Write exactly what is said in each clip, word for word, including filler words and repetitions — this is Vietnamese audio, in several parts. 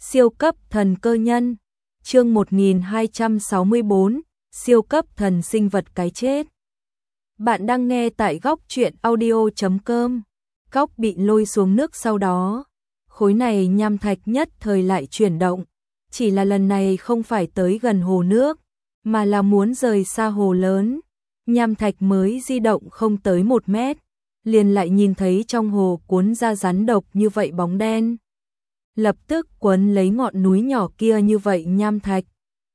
Siêu cấp thần cơ nhân, chương một nghìn hai trăm sáu mươi bốn, siêu cấp thần sinh vật cái chết. Bạn đang nghe tại góc truyện audio chấm com. Cóc bị lôi xuống nước sau đó, khối này nham thạch nhất thời lại chuyển động, chỉ là lần này không phải tới gần hồ nước, mà là muốn rời xa hồ lớn. Nham thạch mới di động không tới một mét, liền lại nhìn thấy trong hồ cuốn ra rắn độc như vậy bóng đen. Lập tức quấn lấy ngọn núi nhỏ kia như vậy nham thạch,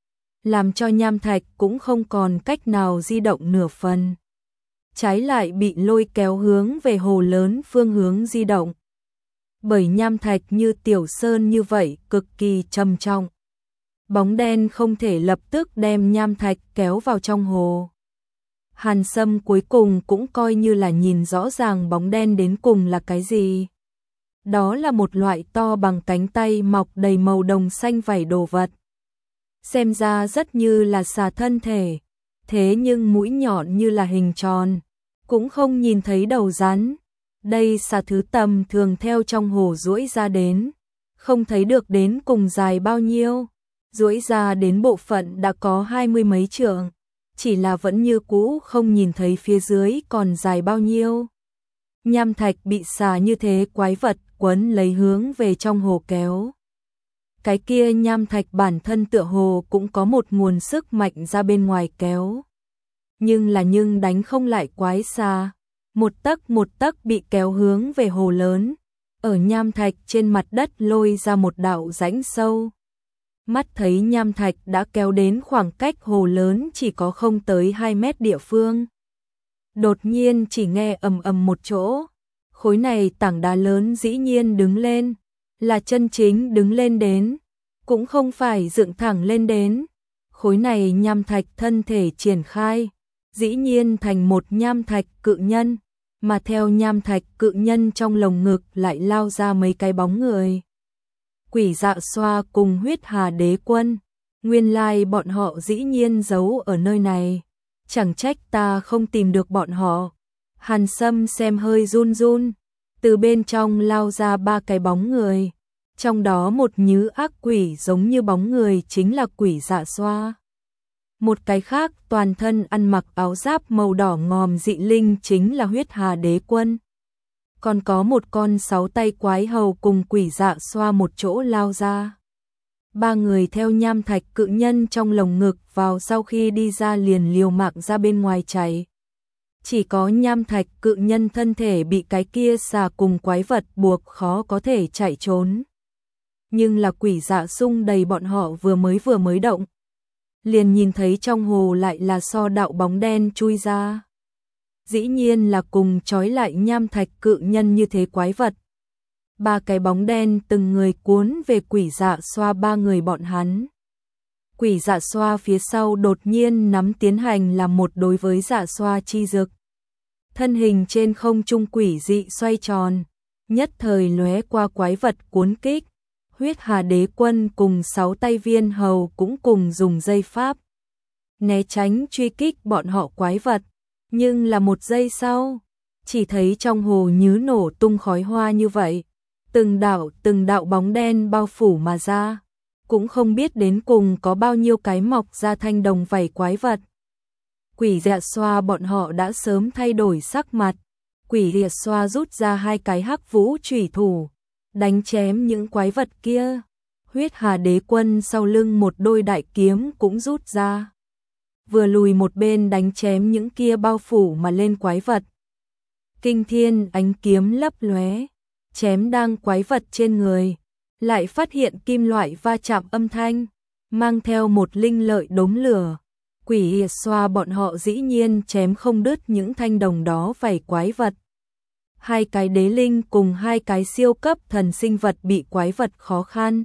làm cho nham thạch cũng không còn cách nào di động nửa phần. Trái lại bị lôi kéo hướng về hồ lớn phương hướng di động. Bởi nham thạch như tiểu sơn như vậy cực kỳ trầm trọng. Bóng đen không thể lập tức đem nham thạch kéo vào trong hồ. Hàn Sâm cuối cùng cũng coi như là nhìn rõ ràng bóng đen đến cùng là cái gì. Đó là một loại to bằng cánh tay mọc đầy màu đồng xanh vảy đồ vật. Xem ra rất như là xà thân thể, thế nhưng mũi nhọn như là hình tròn, cũng không nhìn thấy đầu rắn. Đây xà thứ tầm thường theo trong hồ duỗi ra đến, không thấy được đến cùng dài bao nhiêu, duỗi ra đến bộ phận đã có hai mươi mấy trượng, chỉ là vẫn như cũ không nhìn thấy phía dưới còn dài bao nhiêu. Nham thạch bị xà như thế quái vật quấn lấy hướng về trong hồ kéo. Cái kia nham thạch bản thân tựa hồ cũng có một nguồn sức mạnh ra bên ngoài kéo. Nhưng là nhưng đánh không lại quái xà, một tấc một tấc bị kéo hướng về hồ lớn, ở nham thạch trên mặt đất lôi ra một đạo rãnh sâu. Mắt thấy nham thạch đã kéo đến khoảng cách hồ lớn chỉ có không tới hai mét địa phương. Đột nhiên chỉ nghe ầm ầm một chỗ, khối này tảng đá lớn dĩ nhiên đứng lên, là chân chính đứng lên đến, cũng không phải dựng thẳng lên đến. Khối này nham thạch thân thể triển khai, dĩ nhiên thành một nham thạch cự nhân, mà theo nham thạch cự nhân trong lồng ngực lại lao ra mấy cái bóng người. Quỷ Dạ Xoa cùng Huyết Hà Đế Quân, nguyên lai bọn họ dĩ nhiên giấu ở nơi này, chẳng trách ta không tìm được bọn họ. Hàn Sâm xem hơi run run, từ bên trong lao ra ba cái bóng người, trong đó một nhứ ác quỷ giống như bóng người chính là Quỷ Dạ Xoa. Một cái khác toàn thân ăn mặc áo giáp màu đỏ ngòm dị linh chính là Huyết Hà Đế Quân. Còn có một con sáu tay quái hầu cùng Quỷ Dạ Xoa một chỗ lao ra. Ba người theo nham thạch cự nhân trong lồng ngực vào, sau khi đi ra liền liều mạng ra bên ngoài chạy. Chỉ có nham thạch cự nhân thân thể bị cái kia xà cùng quái vật buộc khó có thể chạy trốn. Nhưng là Quỷ Dạ xung đầy bọn họ vừa mới vừa mới động, liền nhìn thấy trong hồ lại là so đạo bóng đen chui ra. Dĩ nhiên là cùng trói lại nham thạch cự nhân như thế quái vật. Ba cái bóng đen từng người cuốn về Quỷ Dạ Xoa ba người bọn hắn. Quỷ Dạ Xoa phía sau đột nhiên nắm tiến hành làm một đối với Dạ Xoa chi dực. Thân hình trên không trung quỷ dị xoay tròn, nhất thời lóe qua quái vật cuốn kích. Huyết Hà Đế Quân cùng sáu tay viên hầu cũng cùng dùng dây pháp né tránh truy kích bọn họ quái vật. Nhưng là một giây sau, chỉ thấy trong hồ nhứ nổ tung khói hoa như vậy, từng đạo từng đạo bóng đen bao phủ mà ra, cũng không biết đến cùng có bao nhiêu cái mọc ra thanh đồng vảy quái vật. Quỷ Dạ Xoa bọn họ đã sớm thay đổi sắc mặt. Quỷ Dạ Xoa rút ra hai cái hắc vũ chủy thủ, đánh chém những quái vật kia. Huyết Hà Đế Quân sau lưng một đôi đại kiếm cũng rút ra, vừa lùi một bên đánh chém những kia bao phủ mà lên quái vật. Kinh thiên ánh kiếm lấp lóe, chém đang quái vật trên người, lại phát hiện kim loại va chạm âm thanh, mang theo một linh lợi đốm lửa. Quỷ Dạ Xoa bọn họ dĩ nhiên chém không đứt những thanh đồng đó vảy quái vật. Hai cái đế linh cùng hai cái siêu cấp thần sinh vật bị quái vật khó khăn,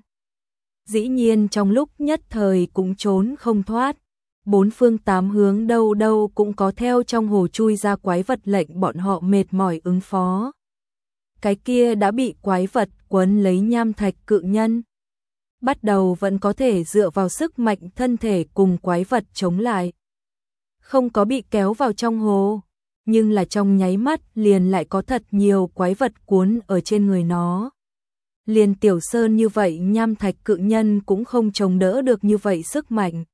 dĩ nhiên trong lúc nhất thời cũng trốn không thoát. Bốn phương tám hướng đâu đâu cũng có theo trong hồ chui ra quái vật lệnh bọn họ mệt mỏi ứng phó. Cái kia đã bị quái vật quấn lấy nham thạch cự nhân, bắt đầu vẫn có thể dựa vào sức mạnh thân thể cùng quái vật chống lại, không có bị kéo vào trong hồ, nhưng là trong nháy mắt liền lại có thật nhiều quái vật cuốn ở trên người nó. liền Tiểu Sơn như vậy nham thạch cự nhân cũng không chống đỡ được như vậy sức mạnh.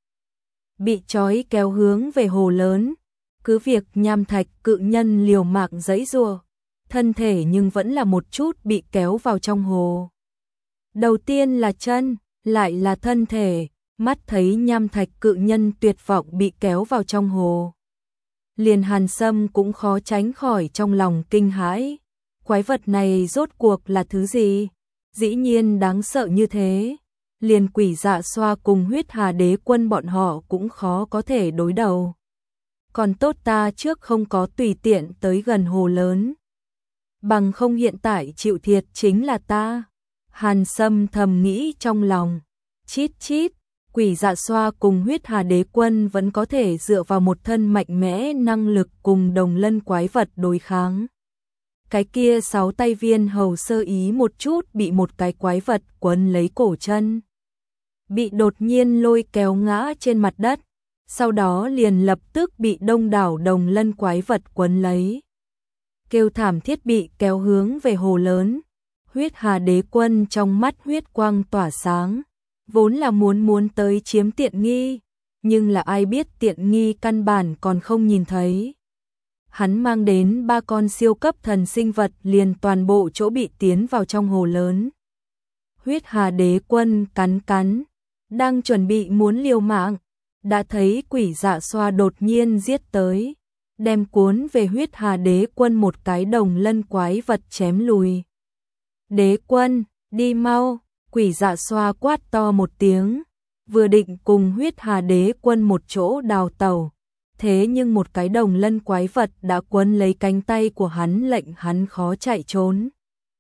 Bị trói kéo hướng về hồ lớn, cứ việc nham thạch cự nhân liều mạng giãy giụa, thân thể nhưng vẫn là một chút bị kéo vào trong hồ. Đầu tiên là chân, lại là thân thể, mắt thấy nham thạch cự nhân tuyệt vọng bị kéo vào trong hồ. Liền Hàn Sâm cũng khó tránh khỏi trong lòng kinh hãi. Quái vật này rốt cuộc là thứ gì? Dĩ nhiên đáng sợ như thế. Liền Quỷ Dạ Xoa cùng Huyết Hà Đế Quân bọn họ cũng khó có thể đối đầu. Còn tốt ta trước không có tùy tiện tới gần hồ lớn. Bằng không hiện tại chịu thiệt chính là ta. Hàn Sâm thầm nghĩ trong lòng. Chít chít, Quỷ Dạ Xoa cùng Huyết Hà Đế Quân vẫn có thể dựa vào một thân mạnh mẽ năng lực cùng đồng lân quái vật đối kháng. Cái kia sáu tay viên hầu sơ ý một chút bị một cái quái vật quấn lấy cổ chân. Bị đột nhiên lôi kéo ngã trên mặt đất, sau đó liền lập tức bị đông đảo đồng lân quái vật quấn lấy. Kêu thảm thiết bị kéo hướng về hồ lớn. Huyết Hà Đế Quân trong mắt huyết quang tỏa sáng, vốn là muốn muốn tới chiếm tiện nghi, nhưng là ai biết tiện nghi căn bản còn không nhìn thấy. Hắn mang đến ba con siêu cấp thần sinh vật liền toàn bộ chỗ bị tiến vào trong hồ lớn. Huyết Hà Đế Quân cắn cắn, đang chuẩn bị muốn liều mạng, đã thấy Quỷ Dạ Xoa đột nhiên giết tới, đem cuốn về Huyết Hà Đế Quân một cái đồng lân quái vật chém lùi. Đế Quân, đi mau, Quỷ Dạ Xoa quát to một tiếng, vừa định cùng Huyết Hà Đế Quân một chỗ đào tẩu. Thế nhưng một cái đồng lân quái vật đã quấn lấy cánh tay của hắn lệnh hắn khó chạy trốn.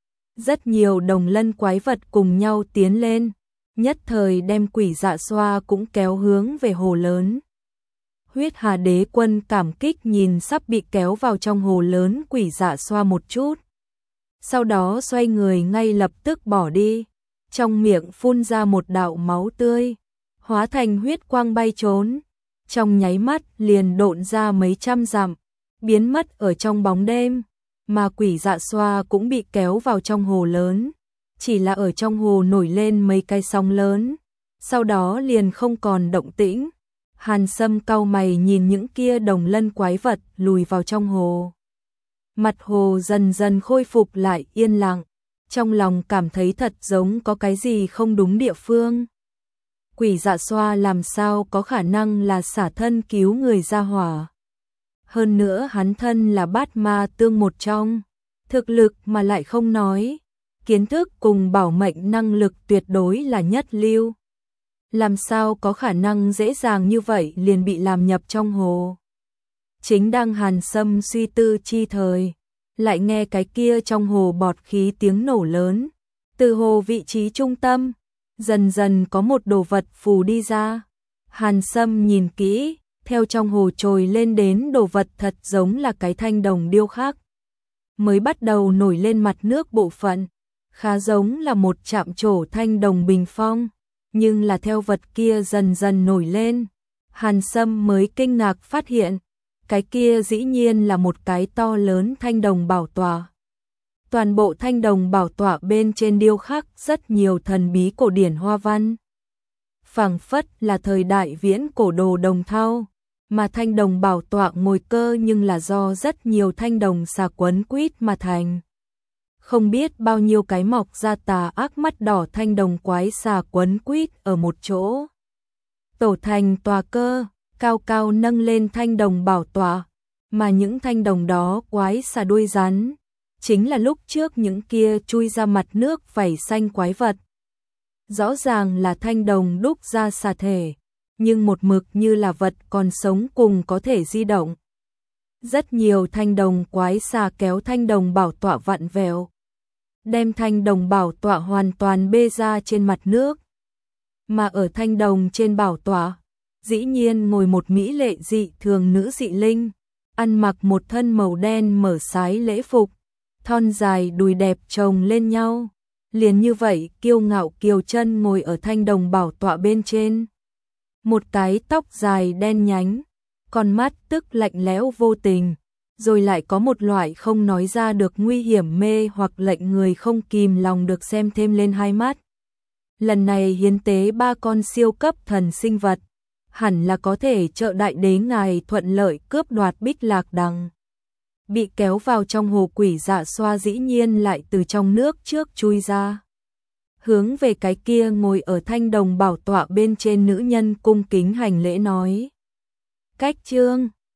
Rất nhiều đồng lân quái vật cùng nhau tiến lên, nhất thời đem Quỷ Dạ Xoa cũng kéo hướng về hồ lớn. Huyết Hà Đế Quân cảm kích nhìn sắp bị kéo vào trong hồ lớn Quỷ Dạ Xoa một chút. Sau đó xoay người ngay lập tức bỏ đi, trong miệng phun ra một đạo máu tươi, hóa thành huyết quang bay trốn. Trong nháy mắt liền độn ra mấy trăm dặm, biến mất ở trong bóng đêm, mà Quỷ Dạ Xoa cũng bị kéo vào trong hồ lớn, chỉ là ở trong hồ nổi lên mấy cái sóng lớn, sau đó liền không còn động tĩnh. Hàn Sâm cau mày nhìn những kia đồng lân quái vật lùi vào trong hồ. Mặt hồ dần dần khôi phục lại yên lặng, trong lòng cảm thấy thật giống có cái gì không đúng địa phương. Quỷ Dạ Xoa làm sao có khả năng là xả thân cứu người ra hỏa. Hơn nữa hắn thân là bát ma tương một trong, thực lực mà lại không nói, kiến thức cùng bảo mệnh năng lực tuyệt đối là nhất lưu. Làm sao có khả năng dễ dàng như vậy liền bị làm nhập trong hồ. Chính đang Hàn Sâm suy tư chi thời, lại nghe cái kia trong hồ bọt khí tiếng nổ lớn, từ hồ vị trí trung tâm. Dần dần có một đồ vật phù đi ra. Hàn Sâm nhìn kỹ, theo trong hồ trồi lên đến đồ vật thật giống là cái thanh đồng điêu khắc. Mới bắt đầu nổi lên mặt nước bộ phận, khá giống là một chạm trổ thanh đồng bình phong, nhưng là theo vật kia dần dần nổi lên, Hàn Sâm mới kinh ngạc phát hiện, cái kia dĩ nhiên là một cái to lớn thanh đồng bảo tọa. Toàn bộ thanh đồng bảo tọa bên trên điêu khắc rất nhiều thần bí cổ điển hoa văn. Phảng phất là thời đại viễn cổ đồ đồng thau, mà thanh đồng bảo tọa ngồi cơ nhưng là do rất nhiều thanh đồng xà quấn quýt mà thành. Không biết bao nhiêu cái mọc ra tà ác mắt đỏ thanh đồng quái xà quấn quýt ở một chỗ. Tổ thành tòa cơ, cao cao nâng lên thanh đồng bảo tọa, mà những thanh đồng đó quái xà đuôi rắn. Chính là lúc trước những kia chui ra mặt nước vảy xanh quái vật. Rõ ràng là thanh đồng đúc ra xà thể, nhưng một mực như là vật còn sống cùng có thể di động. Rất nhiều thanh đồng quái xà kéo thanh đồng bảo tọa vặn vẹo, đem thanh đồng bảo tọa hoàn toàn bê ra trên mặt nước. Mà ở thanh đồng trên bảo tọa, dĩ nhiên ngồi một mỹ lệ dị thường nữ dị linh, ăn mặc một thân màu đen mở sái lễ phục. Thon dài đùi đẹp chồng lên nhau, liền như vậy kiêu ngạo kiều chân ngồi ở thanh đồng bảo tọa bên trên. Một cái tóc dài đen nhánh, con mắt tức lạnh lẽo vô tình, rồi lại có một loại không nói ra được nguy hiểm mê hoặc lệnh người không kìm lòng được xem thêm lên hai mắt. Lần này hiến tế ba con siêu cấp thần sinh vật, hẳn là có thể trợ đại đế ngài thuận lợi cướp đoạt Bích Lạc Đằng. Bị kéo vào trong hồ quỷ Dạ Xoa dĩ nhiên lại từ trong nước trước chui ra. Hướng về cái kia ngồi ở thanh đồng bảo tọa bên trên nữ nhân cung kính hành lễ nói. Cách trương